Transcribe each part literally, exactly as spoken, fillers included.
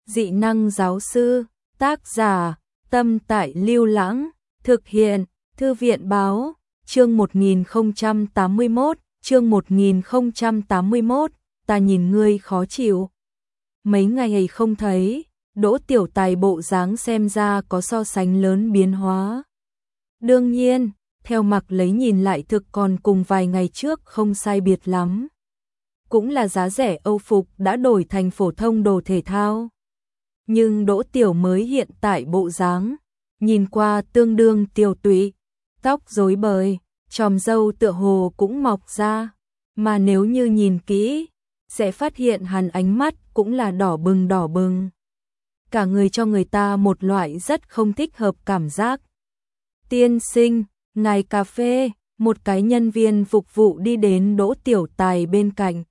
Dị năng giáo sư, tác giả, Tâm Tại Lưu Lãng, thực hiện, Thư viện báo, chương một nghìn không trăm tám mươi mốt, chương một nghìn không trăm tám mươi mốt, ta nhìn ngươi khó chịu. Mấy ngày không thấy, Đỗ Tiểu Tài bộ dáng xem ra có so sánh lớn biến hóa. Đương nhiên, theo mặc lấy nhìn lại thực còn cùng vài ngày trước không sai biệt lắm. Cũng là giá rẻ Âu phục đã đổi thành phổ thông đồ thể thao. Nhưng Đỗ Tiểu mới hiện tại bộ dáng, nhìn qua tương đương tiều tụy, tóc rối bời, chòm râu tựa hồ cũng mọc ra, mà nếu như nhìn kỹ, sẽ phát hiện hắn ánh mắt cũng là đỏ bừng đỏ bừng. Cả người cho người ta một loại rất không thích hợp cảm giác. Tiên sinh, ngài cà phê, một cái nhân viên phục vụ đi đến Đỗ Tiểu Tài bên cạnh.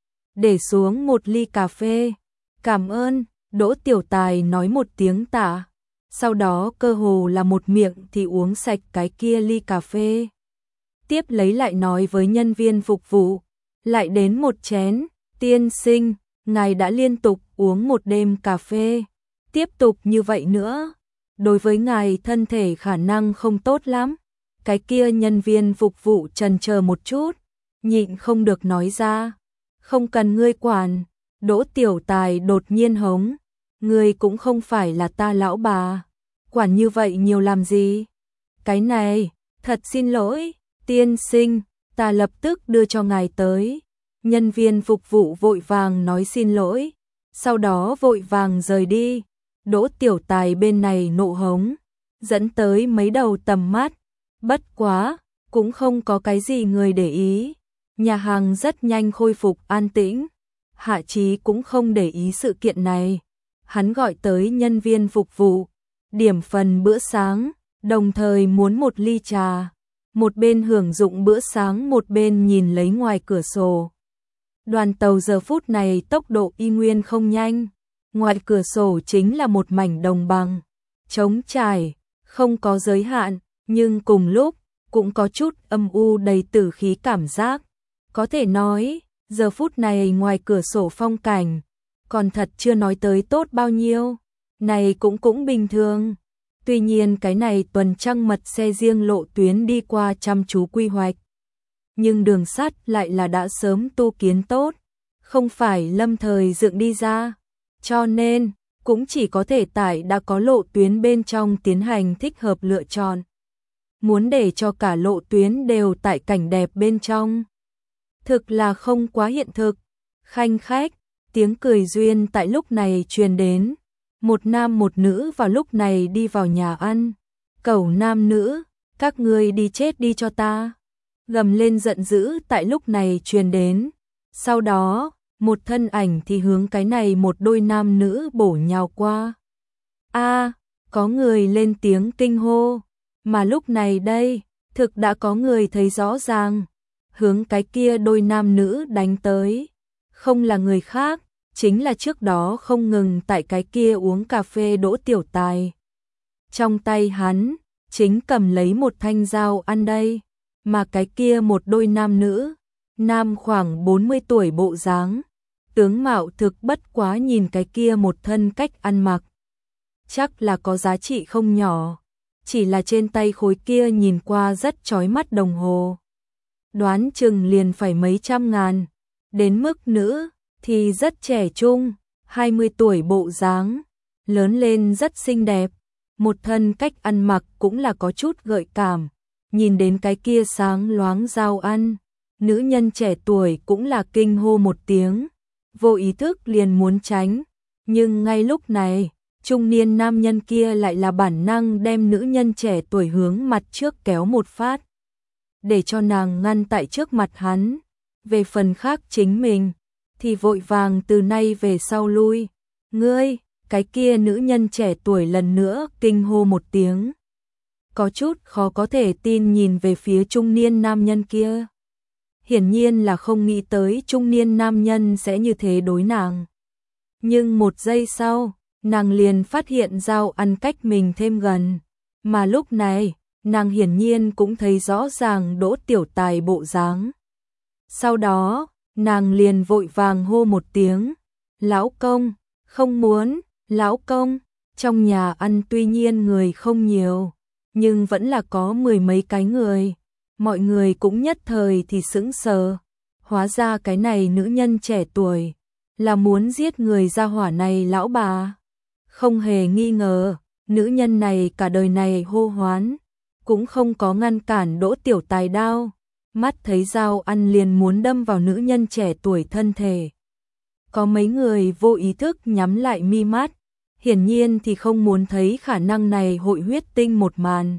Để xuống một ly cà phê. Cảm ơn, Đỗ Tiểu Tài nói một tiếng tạ. Sau đó cơ hồ là một miệng thì uống sạch cái kia ly cà phê. Tiếp lấy lại nói với nhân viên phục vụ. Lại đến một chén, tiên sinh, ngài đã liên tục uống một đêm cà phê. Tiếp tục như vậy nữa, đối với ngài thân thể khả năng không tốt lắm. Cái kia nhân viên phục vụ chần chờ một chút, nhịn không được nói ra. Không cần ngươi quản, Đỗ Tiểu Tài đột nhiên hống. Ngươi cũng không phải là ta lão bà, quản như vậy nhiều làm gì? Cái này, thật xin lỗi, tiên sinh, ta lập tức đưa cho ngài tới. Nhân viên phục vụ vội vàng nói xin lỗi, sau đó vội vàng rời đi. Đỗ Tiểu Tài bên này nộ hống, dẫn tới mấy đầu tầm mắt. Bất quá, cũng không có cái gì người để ý. Nhà hàng rất nhanh khôi phục an tĩnh. Hạ Chí cũng không để ý sự kiện này. Hắn gọi tới nhân viên phục vụ, điểm phần bữa sáng, đồng thời muốn một ly trà. Một bên hưởng dụng bữa sáng một bên nhìn lấy ngoài cửa sổ. Đoàn tàu giờ phút này tốc độ y nguyên không nhanh. Ngoài cửa sổ chính là một mảnh đồng bằng, trống trải, không có giới hạn, nhưng cùng lúc cũng có chút âm u đầy tử khí cảm giác. Có thể nói, giờ phút này ngoài cửa sổ phong cảnh, còn thật chưa nói tới tốt bao nhiêu, này cũng cũng bình thường. Tuy nhiên cái này tuần trăng mật xe riêng lộ tuyến đi qua chăm chú quy hoạch. Nhưng đường sắt lại là đã sớm tu kiến tốt, không phải lâm thời dựng đi ra. Cho nên, cũng chỉ có thể tại đã có lộ tuyến bên trong tiến hành thích hợp lựa chọn. Muốn để cho cả lộ tuyến đều tại cảnh đẹp bên trong. Thực là không quá hiện thực. Khanh khách, tiếng cười duyên tại lúc này truyền đến. Một nam một nữ vào lúc này đi vào nhà ăn. Cẩu nam nữ, các ngươi đi chết đi cho ta. Gầm lên giận dữ tại lúc này truyền đến. Sau đó, một thân ảnh thì hướng cái này một đôi nam nữ bổ nhào qua. A, có người lên tiếng kinh hô, mà lúc này đây, thực đã có người thấy rõ ràng, hướng cái kia đôi nam nữ đánh tới, không là người khác, chính là trước đó không ngừng tại cái kia uống cà phê Đỗ Tiểu Tài. Trong tay hắn, chính cầm lấy một thanh dao ăn đây, mà cái kia một đôi nam nữ, nam khoảng bốn mươi tuổi bộ dáng. Tướng mạo thực bất quá nhìn cái kia một thân cách ăn mặc. Chắc là có giá trị không nhỏ. Chỉ là trên tay khối kia nhìn qua rất chói mắt đồng hồ. Đoán chừng liền phải mấy trăm ngàn. Đến mức nữ thì rất trẻ trung, hai mươi tuổi bộ dáng. Lớn lên rất xinh đẹp. Một thân cách ăn mặc cũng là có chút gợi cảm. Nhìn đến cái kia sáng loáng dao ăn. Nữ nhân trẻ tuổi cũng là kinh hô một tiếng. Vô ý thức liền muốn tránh, nhưng ngay lúc này, trung niên nam nhân kia lại là bản năng đem nữ nhân trẻ tuổi hướng mặt trước kéo một phát, để cho nàng ngăn tại trước mặt hắn. Về phần khác chính mình, thì vội vàng từ nay về sau lui. Ngươi, cái kia nữ nhân trẻ tuổi lần nữa kinh hô một tiếng. Có chút khó có thể tin nhìn về phía trung niên nam nhân kia. Hiển nhiên là không nghĩ tới trung niên nam nhân sẽ như thế đối nàng. Nhưng một giây sau, nàng liền phát hiện dao ăn cách mình thêm gần. Mà lúc này, nàng hiển nhiên cũng thấy rõ ràng Đỗ Tiểu Tài bộ dáng. Sau đó, nàng liền vội vàng hô một tiếng. Lão công, không muốn, Lão công, trong nhà ăn tuy nhiên người không nhiều, nhưng vẫn là có mười mấy cái người. Mọi người cũng nhất thời thì sững sờ. Hóa ra cái này nữ nhân trẻ tuổi là muốn giết người gia hỏa này lão bà. Không hề nghi ngờ, nữ nhân này cả đời này hô hoán, cũng không có ngăn cản Đỗ Tiểu Tài đao. Mắt thấy dao ăn liền muốn đâm vào nữ nhân trẻ tuổi thân thể. Có mấy người vô ý thức nhắm lại mi mắt, hiển nhiên thì không muốn thấy khả năng này hội huyết tinh một màn.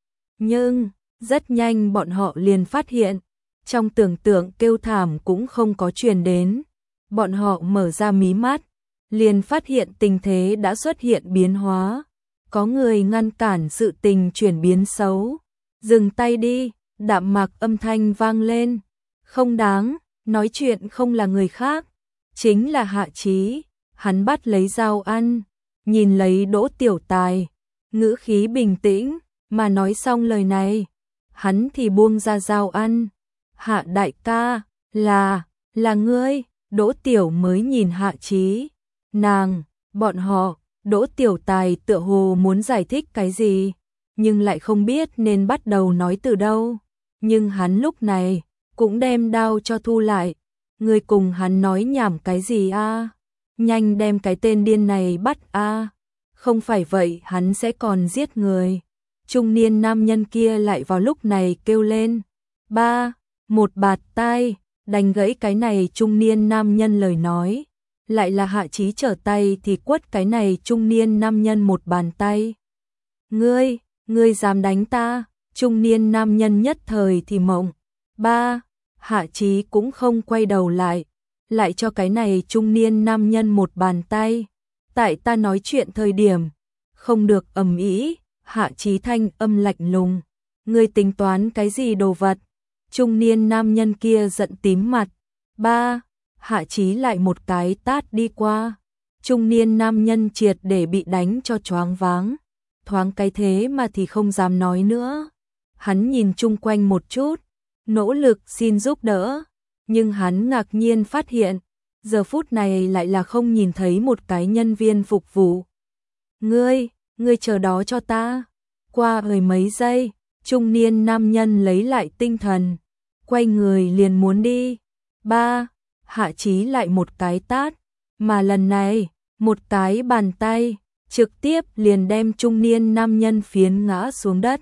Nhưng, rất nhanh bọn họ liền phát hiện, trong tưởng tượng kêu thảm cũng không có truyền đến. Bọn họ mở ra mí mắt, liền phát hiện tình thế đã xuất hiện biến hóa. Có người ngăn cản sự tình chuyển biến xấu. Dừng tay đi, đạm mạc âm thanh vang lên. Không đáng, nói chuyện không là người khác, chính là Hạ Chí. Hắn bắt lấy dao ăn, nhìn lấy Đỗ Tiểu Tài, ngữ khí bình tĩnh, mà nói xong lời này, hắn thì buông ra dao ăn. Hạ đại ca, là, là ngươi. Đỗ Tiểu mới nhìn Hạ Chí. Nàng, bọn họ, Đỗ Tiểu Tài tựa hồ muốn giải thích cái gì, nhưng lại không biết nên bắt đầu nói từ đâu. Nhưng hắn lúc này, cũng đem đao cho thu lại. Ngươi cùng hắn nói nhảm cái gì a? Nhanh đem cái tên điên này bắt a. Không phải vậy hắn sẽ còn giết người. Trung niên nam nhân kia lại vào lúc này kêu lên. Ba, một bạt tai, đánh gãy cái này trung niên nam nhân lời nói. Lại là Hạ Chí trở tay thì quất cái này trung niên nam nhân một bàn tay. Ngươi, ngươi dám đánh ta? Trung niên nam nhân nhất thời thì mộng. Ba, Hạ Chí cũng không quay đầu lại, lại cho cái này trung niên nam nhân một bàn tay. Tại ta nói chuyện thời điểm, không được ầm ĩ. Hạ Chí thanh âm lạnh lùng. Ngươi tính toán cái gì đồ vật? Trung niên nam nhân kia giận tím mặt. Ba, Hạ Chí lại một cái tát đi qua. Trung niên nam nhân triệt để bị đánh cho choáng váng. Thoáng cái thế mà thì không dám nói nữa. Hắn nhìn chung quanh một chút, nỗ lực xin giúp đỡ, nhưng hắn ngạc nhiên phát hiện, giờ phút này lại là không nhìn thấy một cái nhân viên phục vụ. Ngươi, ngươi chờ đó cho ta. Qua mười mấy giây, trung niên nam nhân lấy lại tinh thần, quay người liền muốn đi. Ba, Hạ Chí lại một cái tát, mà lần này, một cái bàn tay, trực tiếp liền đem trung niên nam nhân phiến ngã xuống đất.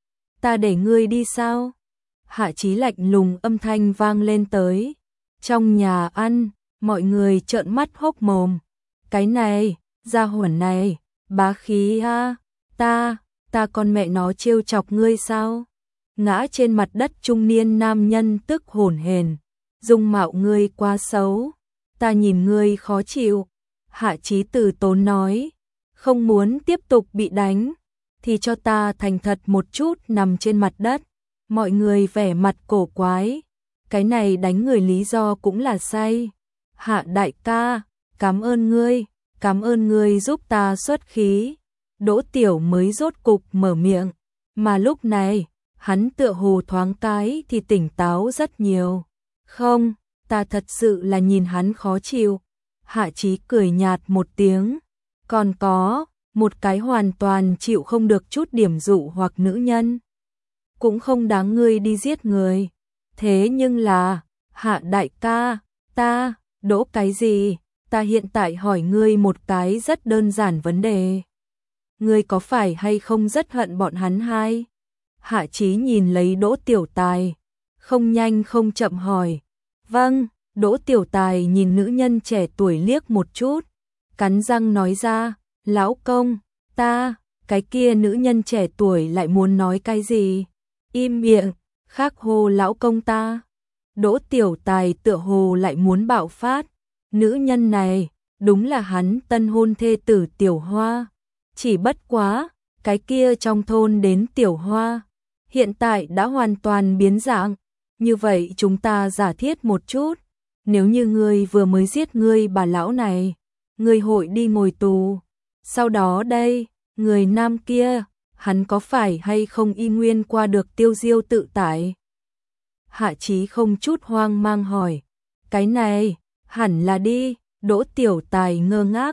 Ta để ngươi đi sao? Hạ Chí lạnh lùng âm thanh vang lên tới. Trong nhà ăn, mọi người trợn mắt hốc mồm. Cái này, gia hỏa này, bá khí ha, ta, ta con mẹ nó trêu chọc ngươi sao? Ngã trên mặt đất trung niên nam nhân tức hổn hển. Dung mạo ngươi quá xấu, ta nhìn ngươi khó chịu. Hạ Chí từ tốn nói, không muốn tiếp tục bị đánh, thì cho ta thành thật một chút nằm trên mặt đất. Mọi người vẻ mặt cổ quái, cái này đánh người lý do cũng là say. Hạ đại ca, cảm ơn ngươi, cảm ơn ngươi giúp ta xuất khí. Đỗ Tiểu mới rốt cục mở miệng, mà lúc này, hắn tựa hồ thoáng cái thì tỉnh táo rất nhiều. Không, ta thật sự là nhìn hắn khó chịu. Hạ Chí cười nhạt một tiếng. Còn có, một cái hoàn toàn chịu không được chút điểm dụ hoặc nữ nhân. Cũng không đáng ngươi đi giết người. Thế nhưng là, Hạ đại ca, ta, đỗ cái gì? Ta hiện tại hỏi ngươi một cái rất đơn giản vấn đề. Ngươi có phải hay không rất hận bọn hắn hai? Hạ Chí nhìn lấy Đỗ Tiểu Tài, không nhanh không chậm hỏi. Vâng, Đỗ Tiểu Tài nhìn nữ nhân trẻ tuổi liếc một chút, cắn răng nói ra, lão công, ta, cái kia nữ nhân trẻ tuổi lại muốn nói cái gì? Im miệng, khác hô lão công ta. Đỗ Tiểu Tài tựa hồ lại muốn bạo phát, nữ nhân này, đúng là hắn tân hôn thê tử Tiểu Hoa. Chỉ bất quá, cái kia trong thôn đến Tiểu Hoa, hiện tại đã hoàn toàn biến dạng. Như vậy chúng ta giả thiết một chút, nếu như ngươi vừa mới giết ngươi bà lão này, ngươi hội đi ngồi tù. Sau đó đây, người nam kia, hắn có phải hay không y nguyên qua được tiêu diêu tự tại? Hạ Chí không chút hoang mang hỏi. Cái này, hẳn là đi. Đỗ Tiểu Tài ngơ ngác,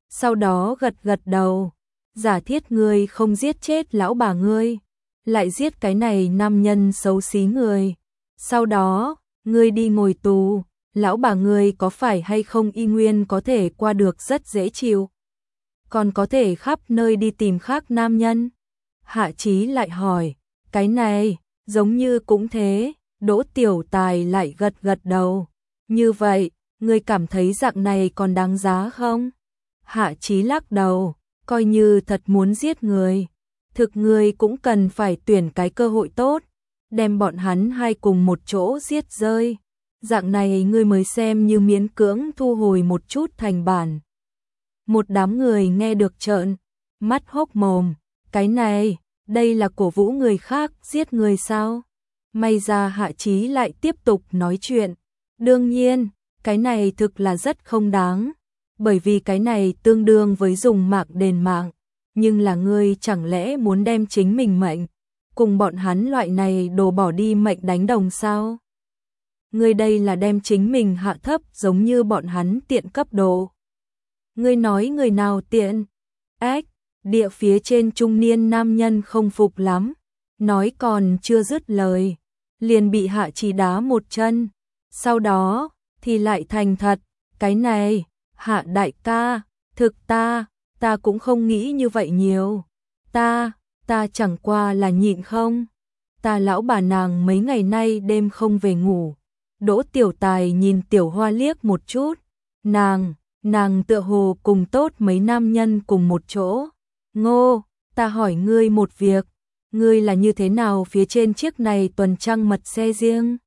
sau đó gật gật đầu. Giả thiết ngươi không giết chết lão bà ngươi, lại giết cái này nam nhân xấu xí người. Sau đó, ngươi đi ngồi tù, lão bà ngươi có phải hay không y nguyên có thể qua được rất dễ chịu. Còn có thể khắp nơi đi tìm khác nam nhân. Hạ Chí lại hỏi, cái này, giống như cũng thế. Đỗ Tiểu Tài lại gật gật đầu. Như vậy, ngươi cảm thấy dạng này còn đáng giá không? Hạ Chí lắc đầu, coi như thật muốn giết người. Thực ngươi cũng cần phải tuyển cái cơ hội tốt, đem bọn hắn hai cùng một chỗ giết rơi. Dạng này ngươi mới xem như miễn cưỡng thu hồi một chút thành bản. Một đám người nghe được trợn mắt hốc mồm, cái này, đây là cổ vũ người khác giết người sao? May ra Hạ Chí lại tiếp tục nói chuyện. Đương nhiên, cái này thực là rất không đáng, bởi vì cái này tương đương với dùng mạng đền mạng, nhưng là ngươi chẳng lẽ muốn đem chính mình mệnh cùng bọn hắn loại này đồ bỏ đi mệnh đánh đồng sao? Ngươi đây là đem chính mình hạ thấp giống như bọn hắn tiện cấp độ. Ngươi nói người nào tiện? Ách, địa phía trên trung niên nam nhân không phục lắm, nói còn chưa dứt lời, liền bị Hạ Chí đá một chân. Sau đó, thì lại thành thật, cái này, Hạ đại ca, thực ta, ta cũng không nghĩ như vậy nhiều. Ta, ta chẳng qua là nhịn không. Ta lão bà nàng mấy ngày nay đêm không về ngủ. Đỗ Tiểu Tài nhìn Tiểu Hoa liếc một chút. Nàng, nàng tựa hồ cùng tốt mấy nam nhân cùng một chỗ. Ngô, ta hỏi ngươi một việc. Ngươi là như thế nào phía trên chiếc này tuần trăng mật xe riêng?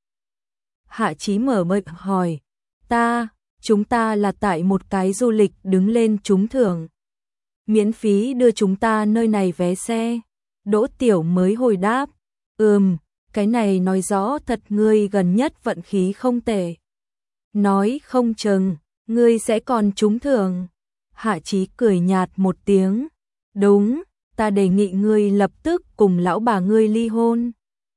Hạ Chí mở miệng hỏi. Ta, chúng ta là tại một cái du lịch đứng lên trúng thưởng. Miễn phí đưa chúng ta nơi này vé xe. Đỗ Tiểu mới hồi đáp. Ừm, cái này nói rõ thật ngươi gần nhất vận khí không tệ. Nói không chừng, ngươi sẽ còn trúng thưởng. Hạ Chí cười nhạt một tiếng. Đúng, ta đề nghị ngươi lập tức cùng lão bà ngươi ly hôn.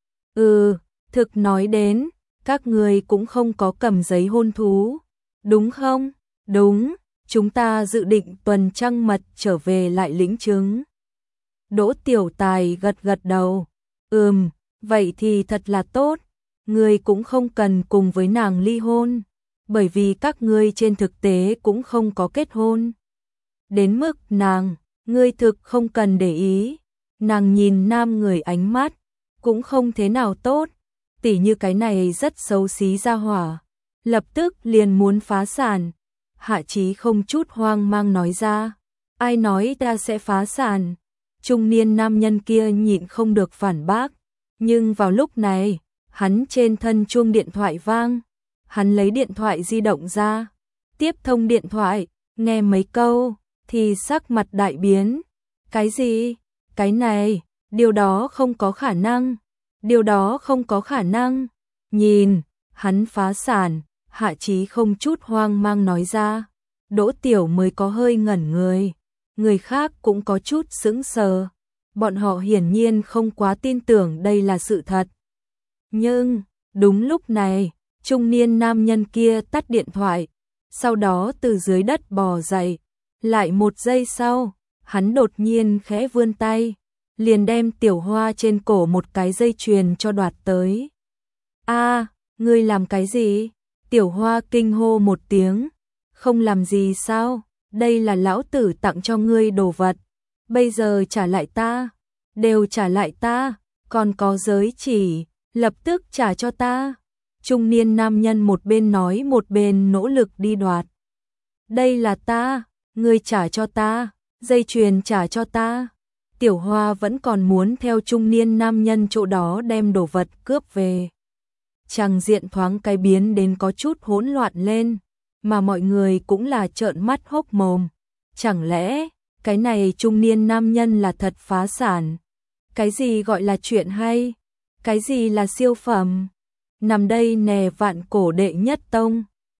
Ừ, thực nói đến, các ngươi cũng không có cầm giấy hôn thú, đúng không? Đúng, chúng ta dự định tuần trăng mật trở về lại lĩnh chứng. Đỗ Tiểu Tài gật gật đầu. Ừm, vậy thì thật là tốt. Ngươi cũng không cần cùng với nàng ly hôn, bởi vì các ngươi trên thực tế cũng không có kết hôn. Đến mức nàng, ngươi thực không cần để ý. Nàng nhìn nam người ánh mắt, cũng không thế nào tốt. Tỉ như cái này rất xấu xí ra hỏa, lập tức liền muốn phá sản. Hạ Chí không chút hoang mang nói ra. Ai nói ta sẽ phá sản? Trung niên nam nhân kia nhịn không được phản bác. Nhưng vào lúc này, hắn trên thân chuông điện thoại vang. Hắn lấy điện thoại di động ra, tiếp thông điện thoại, nghe mấy câu, thì sắc mặt đại biến. Cái gì? Cái này, điều đó không có khả năng. Điều đó không có khả năng. Nhìn, hắn phá sản. Hạ Chí không chút hoang mang nói ra. Đỗ Tiểu mới có hơi ngẩn người. Người khác cũng có chút sững sờ. Bọn họ hiển nhiên không quá tin tưởng đây là sự thật. Nhưng, đúng lúc này, trung niên nam nhân kia tắt điện thoại. Sau đó từ dưới đất bò dậy. Lại một giây sau, hắn đột nhiên khẽ vươn tay, liền đem Tiểu Hoa trên cổ một cái dây chuyền cho đoạt tới. A, ngươi làm cái gì? Tiểu Hoa kinh hô một tiếng. Không làm gì sao? Đây là lão tử tặng cho ngươi đồ vật. Bây giờ trả lại ta. Đều trả lại ta. Còn có giới chỉ, lập tức trả cho ta. Trung niên nam nhân một bên nói một bên nỗ lực đi đoạt. Đây là ta, ngươi trả cho ta, dây chuyền trả cho ta. Tiểu Hoa vẫn còn muốn theo trung niên nam nhân chỗ đó đem đồ vật cướp về. Tràng diện thoáng cái biến đến có chút hỗn loạn lên, mà mọi người cũng là trợn mắt hốc mồm. Chẳng lẽ, cái này trung niên nam nhân là thật phá sản? Cái gì gọi là chuyện hay? Cái gì là siêu phẩm? Nằm đây nè vạn cổ đệ nhất tông.